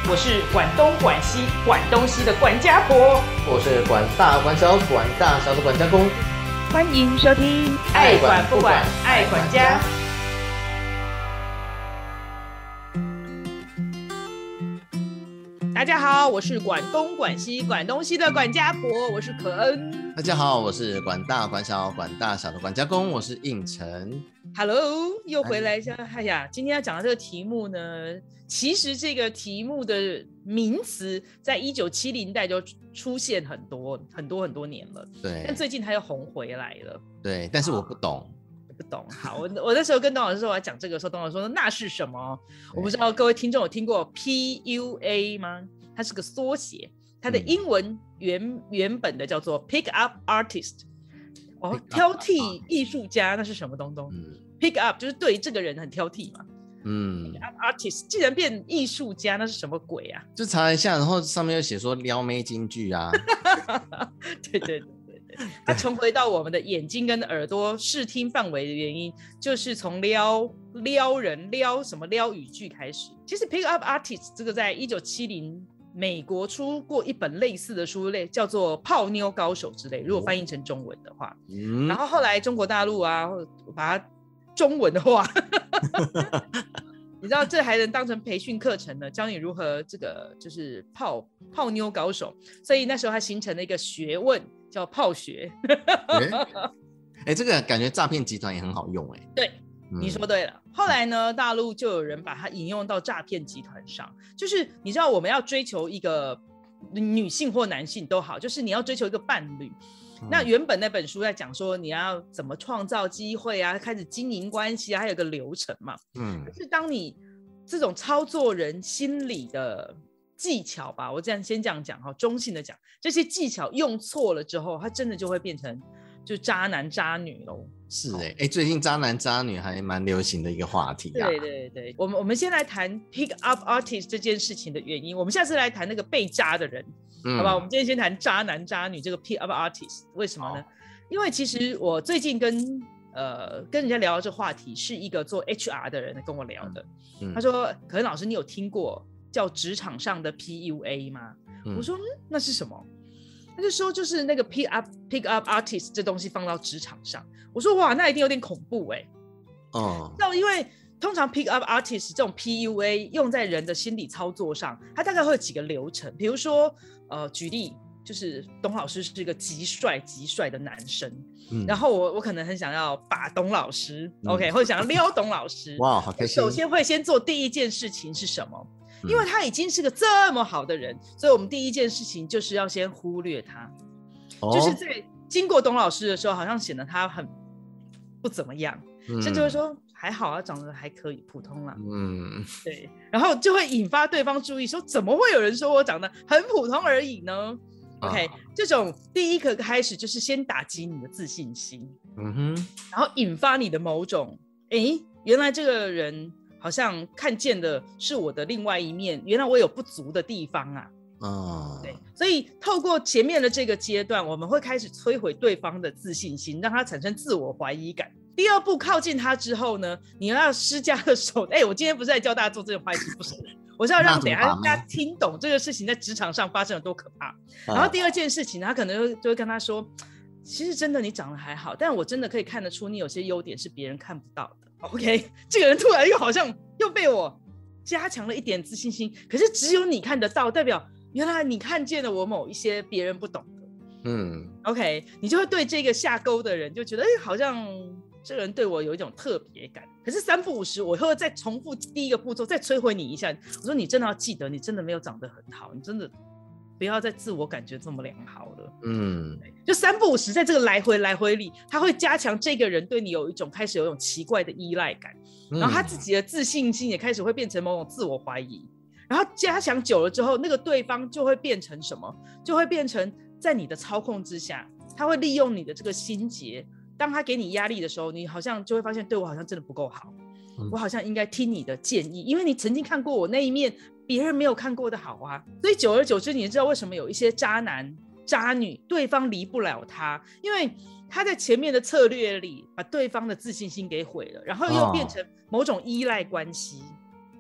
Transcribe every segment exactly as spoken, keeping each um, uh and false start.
我是管东管西管东西的管家婆， 我是管大管小管大小的管家公。 欢迎收听爱管不管爱管家。大家好，我是管东管西管东西的管家婆，我是可恩。 大家好，我是管大管小管大小的管家公，我是应成。 Hello， 又回来一下。哎呀，今天要讲的这个题目呢，其实这个题目的名词在一九七零代就出现很多很多很多年了， 对， 但最近它又红回来了。 对，但是我不懂。 不懂。好，我我那时候跟董老师说我要讲这个时候，董老师说那是什么？我不知道各位听众有听过 P U A 吗？它是个缩写，它的英文原、嗯、原本的叫做 Pick Up Artist。哦，挑剔艺术家那是什么东东、嗯、？Pick Up 就是对这个人很挑剔嘛。嗯 ，Pick Up Artist 既然变艺术家，那是什么鬼啊？ 就查一下，然后上面又写说撩妹金句啊。 对对对。它重回到我们的眼睛跟耳朵视听范围的原因，就是从撩撩人、撩什么撩语句开始。其实 Pick Up Artist 这个在一九七零美国出过一本类似的书类，叫做泡妞高手之类，如果翻译成中文的话、嗯、然后后来中国大陆啊把它中文的话你知道这还能当成培训课程呢，教你如何这个就是泡泡妞高手，所以那时候它形成了一个学问叫泡学。 哎、欸，这个感觉诈骗集团也很好用哎、欸。 对，你说对了、嗯。后来呢，大陆就有人把它引用到诈骗集团上，就是你知道我们要追求一个女性或男性都好，就是你要追求一个伴侣。嗯、那原本那本书在讲说你要怎么创造机会啊，开始经营关系啊，还有个流程嘛。嗯。可是当你这种操作人心理的技巧吧，我这样先这样讲哈，中性的讲，这些技巧用错了之后，它真的就会变成就渣男渣女咯。 是哎、欸欸，最近渣男渣女还蛮流行的一个话题啊。 对对对，我们我们先来谈 pick up artist 这件事情的原因，我们下次来谈那个被渣的人，嗯、好吧？我们今天先谈渣男渣女这个 pick up artist， 为什么呢？因为其实我最近跟呃跟人家聊到这话题，是一个做 H R 的人跟我聊的，嗯、他说：“可能老师，你有听过叫职场上的 P U A 吗？”嗯、我说、嗯：“那是什么？”他就说：“就是那个 pick up pick up artist 这东西放到职场上。”我说：“哇，那一定有点恐怖哎、欸。”哦，因为通常 pick up artist 这种 P U A 用在人的心理操作上，它大概会有几个流程。比如说，呃，举例就是董老师是一个极帅极帅的男生，嗯、然后我我可能很想要把董老师、嗯、，OK， 或者想要撩董老师。哇，好开心！首先会先做第一件事情是什么？因为他已经是个这么好的人，所以我们第一件事情就是要先忽略他、哦、就是在经过董老师的时候好像显得他很不怎么样、嗯、甚至会说还好啊，长得还可以，普通啦。嗯，对，然后就会引发对方注意，说怎么会有人说我长得很普通而已呢、啊、OK， 这种第一个开始就是先打击你的自信心，嗯哼，然后引发你的某种诶原来这个人好像看见的是我的另外一面，原来我有不足的地方啊。哦，对，所以透过前面的这个阶段，我们会开始摧毁对方的自信心，让他产生自我怀疑感。第二步靠近他之后呢，你要施加的手，哎，我今天不是在教大家做这种坏事，不是，我是要让等一下大家听懂这个事情在职场上发生有多可怕。然后第二件事情，他可能就会跟他说，其实真的你长得还好，但我真的可以看得出你有些优点是别人看不到的。OK， 这个人突然又好像又被我加强了一点自信心，可是只有你看得到，代表原来你看见了我某一些别人不懂的。嗯 ，OK， 你就会对这个下钩的人就觉得，哎，好像这个人对我有一种特别感。可是三不五时，我会再重复第一个步骤，再摧毁你一下。我说你真的要记得，你真的没有长得很好，你真的不要再自我感觉这么良好了。嗯，就三不五时，在这个来回来回里，他会加强这个人对你有一种开始有一种奇怪的依赖感，然后他自己的自信心也开始会变成某种自我怀疑，然后加强久了之后，那个对方就会变成什么？就会变成在你的操控之下，他会利用你的这个心结，当他给你压力的时候，你好像就会发现，对我好像真的不够好，嗯、我好像应该听你的建议，因为你曾经看过我那一面，别人没有看过的好啊。所以久而久之，你知道为什么有一些渣男渣女对方离不了他，因为他在前面的策略里把对方的自信心给毁了，然后又变成某种依赖关系。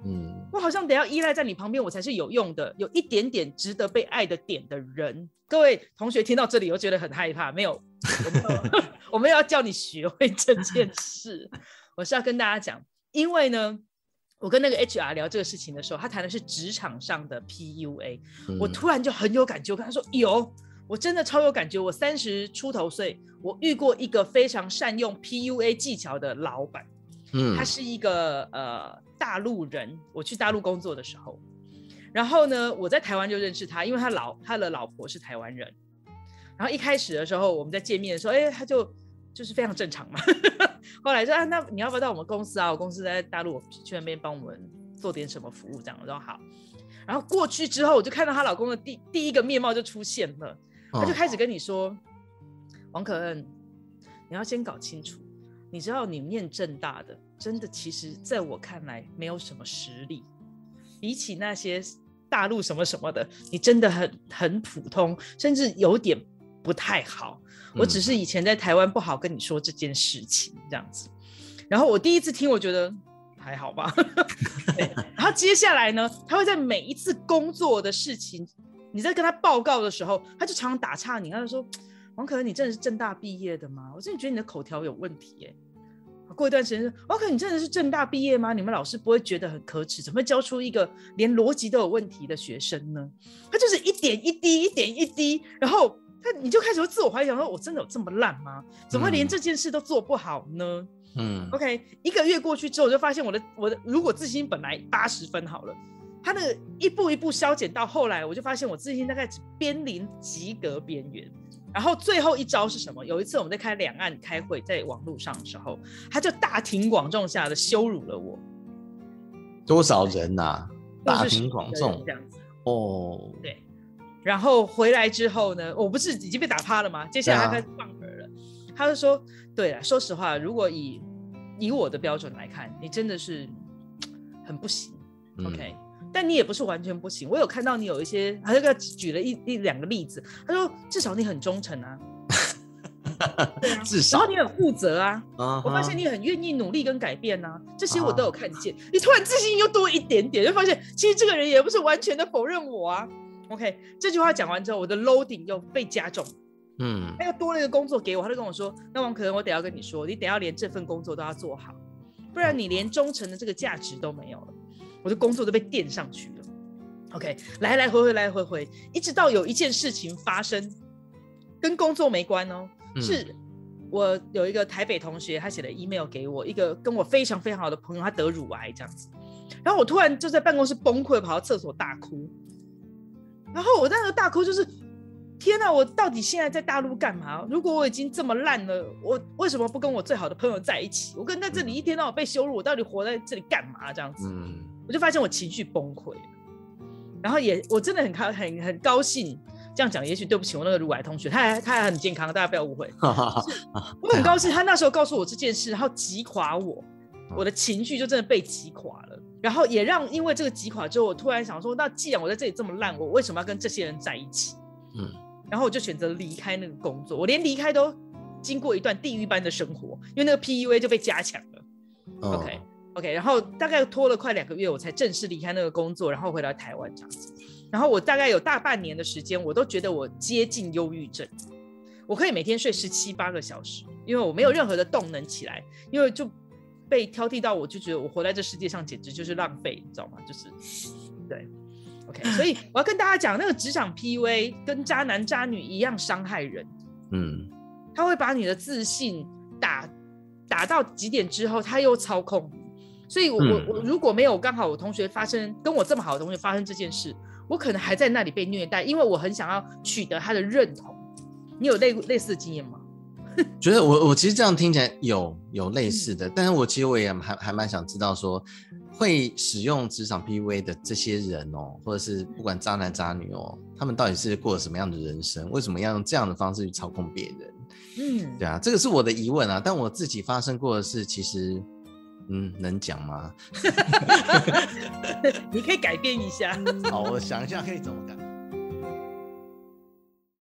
嗯，我好像得要依赖在你旁边，我才是有用的，有一点点值得被爱的点的人。各位同学听到这里，我觉得很害怕，没有，我没有，我没有要叫你学会这件事，我是要跟大家讲，因为呢，我跟那个 H R 聊这个事情的时候，他谈的是职场上的 P U A，嗯，我突然就很有感觉，我跟他说有，我真的超有感觉，我三十出头岁，我遇过一个非常善用 P U A 技巧的老板。嗯，他是一个呃大陆人，我去大陆工作的时候，然后呢，我在台湾就认识他，因为他老他的老婆是台湾人，然后一开始的时候我们在见面的时候，哎，他就就是非常正常嘛，后来说啊，那你要不要到我们公司啊？我公司在大陆，去那边帮我们做点什么服务这样，我说好，然后过去之后，我就看到她老公的第第一个面貌就出现了，他就开始跟你说，哦，王可恩，你要先搞清楚。你知道你念政大的真的其实在我看来没有什么实力，比起那些大陆什么什么的，你真的很很普通，甚至有点不太好，我只是以前在台湾不好跟你说这件事情这样子。然后我第一次听我觉得还好吧然后接下来呢，他会在每一次工作的事情你在跟他报告的时候，他就常常打岔你，他就说王可恩，你真的是政大毕业的吗？我真的觉得你的口条有问题耶。过一段时间，王可恩，你真的是政大毕业吗？你们老师不会觉得很可耻？怎么会教出一个连逻辑都有问题的学生呢？他就是一点一滴，一点一滴，然后他你就开始会自我怀疑，想说我真的有这么烂吗？怎么会连这件事都做不好呢？嗯 ，OK， 一个月过去之后，我就发现我的我的如果自信本来八十分好了，他那个一步一步消减到后来，我就发现我自信大概只边临及格边缘。然后最后一招是什么？有一次我们在开两岸开会，在网络上的时候，他就大庭广众下的羞辱了我。 多少人啊？大庭广众这样子哦。 对。然后回来之后呢，我不是已经被打趴了吗？接下来他开始放饵了，啊，他就说：“对了，说实话，如果以以我的标准来看，你真的是很不行。嗯、OK。”但你也不是完全不行，我有看到你有一些，他就举了 一, 一两个例子，他说至少你很忠诚啊，对啊，至少，然后你很负责啊， uh-huh. 我发现你很愿意努力跟改变啊，这些我都有看见。Uh-huh. 你突然自信又多一点点，就发现其实这个人也不是完全的否认我啊。OK， 这句话讲完之后，我的 loading 又被加重，嗯，他又多了一个工作给我，他就跟我说：“那王可能我得要跟你说，你得要连这份工作都要做好，不然你连忠诚的这个价值都没有了。”我的工作都被垫上去了 ，OK， 来来回回来回回，一直到有一件事情发生，跟工作没关哦，嗯、是我有一个台北同学，他写了 email 给我，一个跟我非常非常好的朋友，他得乳癌这样子，然后我突然就在办公室崩溃，跑到厕所大哭，然后我那个大哭就是，天哪，我到底现在在大陆干嘛？如果我已经这么烂了，我为什么不跟我最好的朋友在一起？我跟在这里一天到晚被羞辱，我到底活在这里干嘛？这样子。嗯，我就发现我情绪崩溃了，然后也我真的很高很很高兴，这样讲也许对不起我那个乳癌同学，他还他还很健康，大家不要误会。我很高兴他那时候告诉我这件事，然后击垮我，我的情绪就真的被击垮了，然后也让因为这个击垮之后，我突然想说，那既然我在这里这么烂，我为什么要跟这些人在一起？嗯，然后我就选择离开那个工作，我连离开都经过一段地狱般的生活，因为那个 P U A 就被加强了。哦、OK。OK， 然后大概拖了快两个月，我才正式离开那个工作，然后回到台湾这样子。然后我大概有大半年的时间，我都觉得我接近忧郁症。我可以每天睡十七八个小时，因为我没有任何的动能起来，因为就被挑剔到，我就觉得我活在这世界上简直就是浪费，你知道吗？就是对 ，OK， 所以我要跟大家讲，那个职场 P U A 跟渣男渣女一样伤害人。嗯，他会把你的自信打打到极点之后，他又操控你。所以我，我、嗯、我如果没有刚好我同学发生跟我这么好的同学发生这件事，我可能还在那里被虐待，因为我很想要取得他的认同。你有 类, 类似的经验吗？ 觉得我我其实这样听起来有有类似的，嗯、但是我其实我也还还蛮想知道说，会使用职场 P U A 的这些人哦，或者是不管渣男渣女哦，他们到底是过了什么样的人生？为什么要用这样的方式去操控别人？嗯，对啊，这个是我的疑问啊。但我自己发生过的事，其实。嗯，能讲吗？ 你可以改变一下。 好，我想一下可以怎么改。